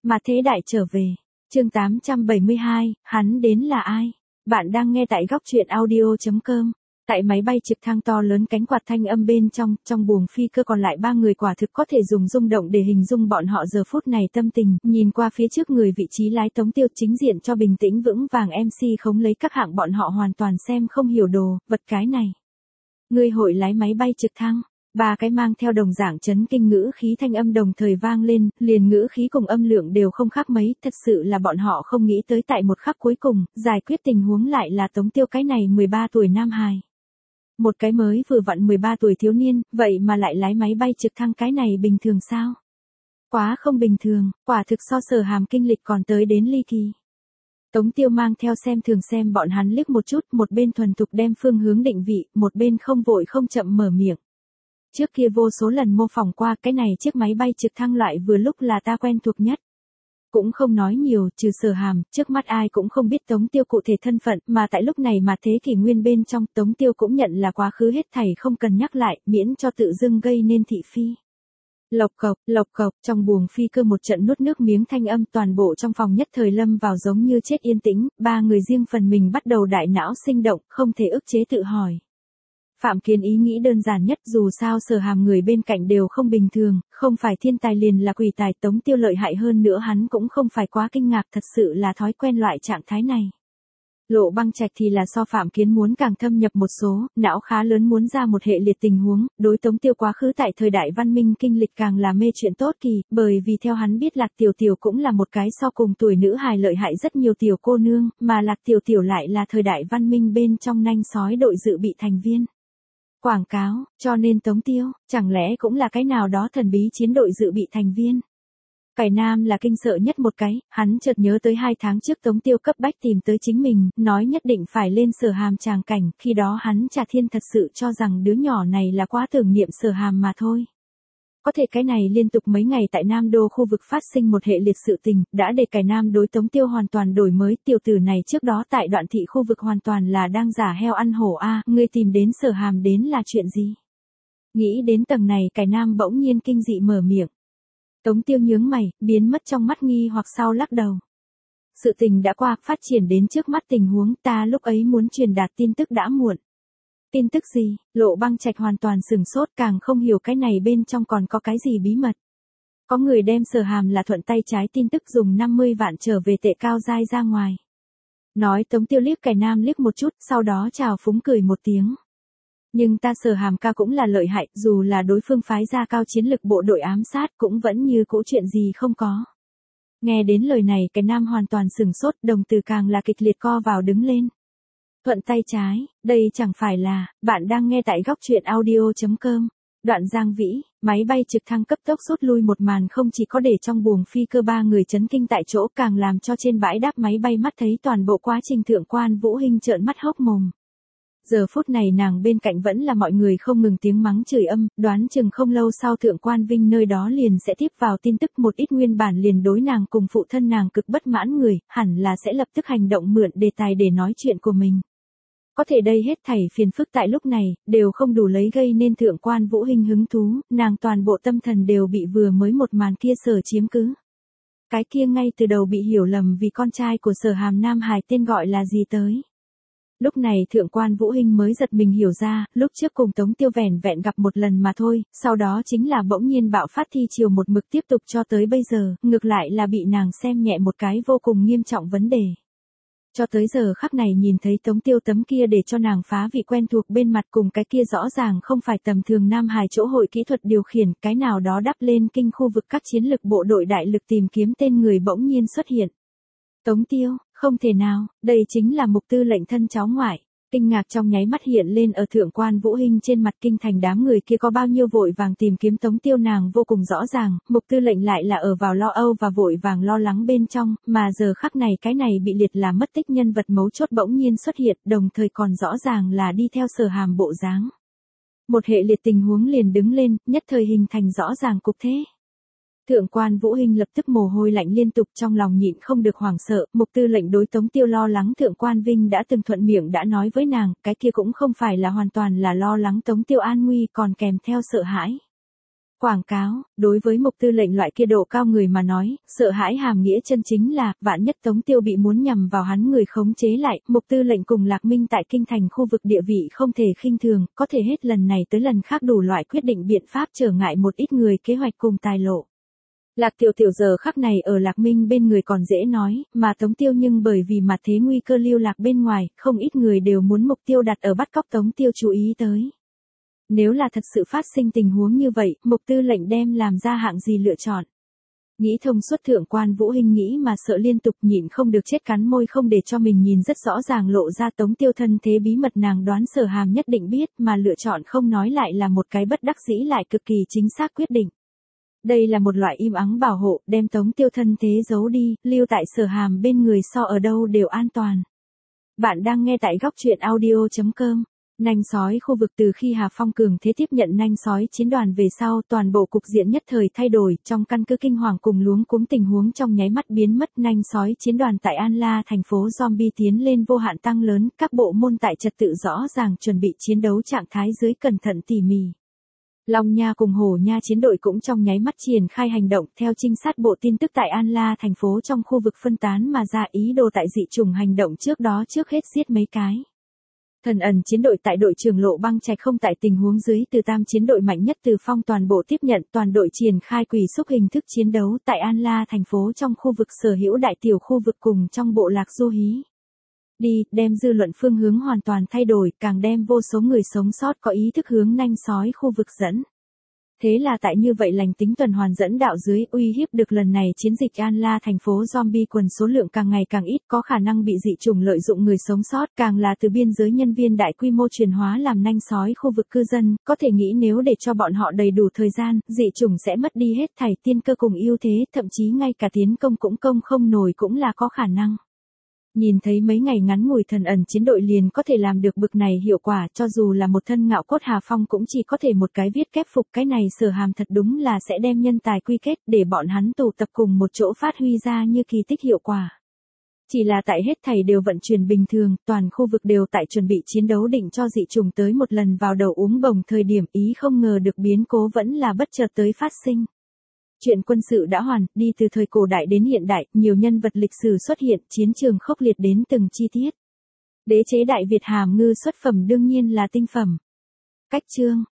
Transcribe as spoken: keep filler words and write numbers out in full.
Mà thế đại trở về. Chương tám trăm bảy mươi hai, hắn đến là ai? Bạn đang nghe tại góc truyện audio chấm com. Tại máy bay trực thăng to lớn cánh quạt thanh âm bên trong, trong buồng phi cơ còn lại ba người quả thực có thể dùng rung động để hình dung bọn họ giờ phút này tâm tình, nhìn qua phía trước người vị trí lái Tống Tiêu chính diện cho bình tĩnh vững vàng em xê khống lấy các hạng bọn họ hoàn toàn xem không hiểu đồ, vật cái này. Người hội lái máy bay trực thăng. Ba cái mang theo đồng dạng chấn kinh ngữ khí thanh âm đồng thời vang lên, liền ngữ khí cùng âm lượng đều không khác mấy, thật sự là bọn họ không nghĩ tới tại một khắc cuối cùng, giải quyết tình huống lại là Tống Tiêu cái này mười ba tuổi nam hài. Một cái mới vừa vặn mười ba tuổi thiếu niên, vậy mà lại lái máy bay trực thăng cái này bình thường sao? Quá không bình thường, quả thực so Sở Hàm kinh lịch còn tới đến ly kỳ. Tống Tiêu mang theo xem thường xem bọn hắn liếc một chút, một bên thuần thục đem phương hướng định vị, một bên không vội không chậm mở miệng. Trước kia vô số lần mô phỏng qua cái này chiếc máy bay trực thăng loại vừa lúc là ta quen thuộc nhất. Cũng không nói nhiều, trừ Sở Hàm, trước mắt ai cũng không biết Tống Tiêu cụ thể thân phận, mà tại lúc này mà thế kỷ nguyên bên trong Tống Tiêu cũng nhận là quá khứ hết thảy không cần nhắc lại, miễn cho tự dưng gây nên thị phi. Lộc cộc, lộc cộc, trong buồng phi cơ một trận nuốt nước miếng thanh âm toàn bộ trong phòng nhất thời lâm vào giống như chết yên tĩnh, ba người riêng phần mình bắt đầu đại não sinh động, không thể ức chế tự hỏi. Phạm Kiến ý nghĩ đơn giản nhất dù sao Sở Hàm người bên cạnh đều không bình thường, không phải thiên tài liền là quỷ tài Tống Tiêu lợi hại hơn nữa hắn cũng không phải quá kinh ngạc thật sự là thói quen loại trạng thái này. Lộ Băng Trạch thì là so Phạm Kiến muốn càng thâm nhập một số, não khá lớn muốn ra một hệ liệt tình huống, đối Tống Tiêu quá khứ tại thời đại văn minh kinh lịch càng là mê chuyện tốt kỳ, bởi vì theo hắn biết Lạc Tiểu Tiểu cũng là một cái so cùng tuổi nữ hài lợi hại rất nhiều tiểu cô nương, mà Lạc Tiểu Tiểu lại là thời đại văn minh bên trong nanh sói đội dự bị thành viên. Quảng cáo, cho nên Tống Tiêu, chẳng lẽ cũng là cái nào đó thần bí chiến đội dự bị thành viên. Cải Nam là kinh sợ nhất một cái, hắn chợt nhớ tới hai tháng trước Tống Tiêu cấp bách tìm tới chính mình, nói nhất định phải lên Sở Hàm tràng cảnh, khi đó hắn Trà Thiên thật sự cho rằng đứa nhỏ này là quá tưởng niệm Sở Hàm mà thôi. Có thể cái này liên tục mấy ngày tại Nam Đô khu vực phát sinh một hệ liệt sự tình, đã để Cải Nam đối Tống Tiêu hoàn toàn đổi mới, tiểu tử này trước đó tại Đoạn Thị khu vực hoàn toàn là đang giả heo ăn hổ a, ngươi tìm đến Sở Hàm đến là chuyện gì? Nghĩ đến tầng này Cải Nam bỗng nhiên kinh dị mở miệng. Tống Tiêu nhướng mày, biến mất trong mắt nghi hoặc sau lắc đầu. Sự tình đã qua, phát triển đến trước mắt tình huống ta lúc ấy muốn truyền đạt tin tức đã muộn. Tin tức gì? Lộ Băng Trạch hoàn toàn sửng sốt càng không hiểu cái này bên trong còn có cái gì bí mật. Có người đem Sở Hàm là thuận tay trái tin tức dùng năm mươi vạn trở về tệ cao dai ra ngoài. Nói Tống Tiêu liếc Cải Nam liếc một chút, sau đó chào phúng cười một tiếng. Nhưng ta Sở Hàm ca cũng là lợi hại, dù là đối phương phái ra cao chiến lực bộ đội ám sát cũng vẫn như cũ chuyện gì không có. Nghe đến lời này Cải Nam hoàn toàn sửng sốt, đồng từ càng là kịch liệt co vào đứng lên. Thuận tay trái, đây chẳng phải là, bạn đang nghe tại góc truyện audio chấm com. Đoạn Giang Vĩ, máy bay trực thăng cấp tốc rút lui một màn không chỉ có để trong buồng phi cơ ba người chấn kinh tại chỗ càng làm cho trên bãi đáp máy bay mắt thấy toàn bộ quá trình Thượng quan Vũ Hinh trợn mắt hốc mồm. Giờ phút này nàng bên cạnh vẫn là mọi người không ngừng tiếng mắng chửi âm, đoán chừng không lâu sau Thượng quan Vinh nơi đó liền sẽ tiếp vào tin tức một ít nguyên bản liền đối nàng cùng phụ thân nàng cực bất mãn người, hẳn là sẽ lập tức hành động mượn đề tài để nói chuyện của mình. Có thể đây hết thảy phiền phức tại lúc này, đều không đủ lấy gây nên Thượng quan Vũ Hinh hứng thú, nàng toàn bộ tâm thần đều bị vừa mới một màn kia sở chiếm cứ. Cái kia ngay từ đầu bị hiểu lầm vì con trai của Sở Hàm nam hài tên gọi là gì tới. Lúc này Thượng quan Vũ Hinh mới giật mình hiểu ra, lúc trước cùng Tống Tiêu vẻn vẹn gặp một lần mà thôi, sau đó chính là bỗng nhiên bạo phát thi chiều một mực tiếp tục cho tới bây giờ, ngược lại là bị nàng xem nhẹ một cái vô cùng nghiêm trọng vấn đề. Cho tới giờ khắc này nhìn thấy Tống Tiêu tấm kia để cho nàng phá vị quen thuộc bên mặt cùng cái kia rõ ràng không phải tầm thường nam hài chỗ hội kỹ thuật điều khiển, cái nào đó đắp lên kinh khu vực các chiến lực bộ đội đại lực tìm kiếm tên người bỗng nhiên xuất hiện. Tống Tiêu, không thể nào, đây chính là Mục Tư lệnh thân cháu ngoại. Kinh ngạc trong nháy mắt hiện lên ở Thượng quan Vũ Hinh trên mặt kinh thành đám người kia có bao nhiêu vội vàng tìm kiếm Tống Tiêu nàng vô cùng rõ ràng, Mục Tư lệnh lại là ở vào lo âu và vội vàng lo lắng bên trong, mà giờ khắc này cái này bị liệt là mất tích nhân vật mấu chốt bỗng nhiên xuất hiện, đồng thời còn rõ ràng là đi theo Sở Hàm bộ dáng. Một hệ liệt tình huống liền đứng lên, nhất thời hình thành rõ ràng cục thế. Thượng quan Vũ Hinh lập tức mồ hôi lạnh liên tục trong lòng nhịn không được hoảng sợ, Mục Tư lệnh đối Tống Tiêu lo lắng Thượng quan Vinh đã từng thuận miệng đã nói với nàng, cái kia cũng không phải là hoàn toàn là lo lắng Tống Tiêu an nguy còn kèm theo sợ hãi. Quảng cáo, đối với Mục Tư lệnh loại kia độ cao người mà nói, sợ hãi hàm nghĩa chân chính là, vạn nhất Tống Tiêu bị muốn nhằm vào hắn người khống chế lại, Mục Tư lệnh cùng Lạc Minh tại kinh thành khu vực địa vị không thể khinh thường, có thể hết lần này tới lần khác đủ loại quyết định biện pháp trở ngại một ít người kế hoạch cùng tài lộ. Lạc Tiểu Tiểu giờ khắc này ở Lạc Minh bên người còn dễ nói, mà Tống Tiêu nhưng bởi vì mặt thế nguy cơ lưu lạc bên ngoài, không ít người đều muốn mục tiêu đặt ở bắt cóc Tống Tiêu chú ý tới. Nếu là thật sự phát sinh tình huống như vậy, Mục Tư lệnh đem làm ra hạng gì lựa chọn? Nghĩ thông suốt thượng quan Vũ Hinh nghĩ mà sợ liên tục nhịn không được chết cắn môi không để cho mình nhìn rất rõ ràng lộ ra Tống Tiêu thân thế bí mật nàng đoán Sở Hàm nhất định biết mà lựa chọn không nói lại là một cái bất đắc dĩ lại cực kỳ chính xác quyết định. Đây là một loại im ắng bảo hộ, đem Tống Tiêu thân thế giấu đi, lưu tại Sở Hàm bên người so ở đâu đều an toàn. Bạn đang nghe tại góc truyện audio chấm com. Nanh sói khu vực từ khi Hà Phong cường thế tiếp nhận nanh sói chiến đoàn về sau, toàn bộ cục diện nhất thời thay đổi, trong căn cứ kinh hoàng cùng luống cuống tình huống trong nháy mắt biến mất. Nanh sói chiến đoàn tại An La thành phố zombie tiến lên vô hạn tăng lớn, các bộ môn tại trật tự rõ ràng chuẩn bị chiến đấu trạng thái dưới cẩn thận tỉ mỉ. Long Nha cùng Hổ Nha chiến đội cũng trong nháy mắt triển khai hành động, theo trinh sát bộ tin tức tại An La thành phố trong khu vực phân tán mà ra ý đồ tại dị chủng hành động trước đó trước hết giết mấy cái. Thần ẩn chiến đội tại đội trưởng Lộ Băng Trạch không tại tình huống dưới từ tam chiến đội mạnh nhất Từ Phong toàn bộ tiếp nhận toàn đội triển khai quỷ xúc hình thức chiến đấu tại An La thành phố trong khu vực sở hữu đại tiểu khu vực cùng trong bộ lạc du hí. Đi, đem dư luận phương hướng hoàn toàn thay đổi, càng đem vô số người sống sót có ý thức hướng nanh sói khu vực dẫn. Thế là tại như vậy lành tính tuần hoàn dẫn đạo dưới uy hiếp được lần này chiến dịch An La thành phố zombie quần số lượng càng ngày càng ít có khả năng bị dị chủng lợi dụng người sống sót càng là từ biên giới nhân viên đại quy mô chuyển hóa làm nanh sói khu vực cư dân, có thể nghĩ nếu để cho bọn họ đầy đủ thời gian, dị chủng sẽ mất đi hết thảy tiên cơ cùng ưu thế, thậm chí ngay cả tiến công cũng công không nổi cũng là có khả năng. Nhìn thấy mấy ngày ngắn ngủi thần ẩn chiến đội liền có thể làm được bực này hiệu quả cho dù là một thân ngạo cốt Hà Phong cũng chỉ có thể một cái viết kép phục cái này Sở Hàm thật đúng là sẽ đem nhân tài quy kết để bọn hắn tụ tập cùng một chỗ phát huy ra như kỳ tích hiệu quả. Chỉ là tại hết thảy đều vận chuyển bình thường, toàn khu vực đều tại chuẩn bị chiến đấu định cho dị trùng tới một lần vào đầu uống bồng thời điểm ý không ngờ được biến cố vẫn là bất chợt tới phát sinh. Chuyện quân sự đã hoàn, đi từ thời cổ đại đến hiện đại, nhiều nhân vật lịch sử xuất hiện, chiến trường khốc liệt đến từng chi tiết. Đế chế Đại Việt hàm ngư xuất phẩm đương nhiên là tinh phẩm. Cách chương,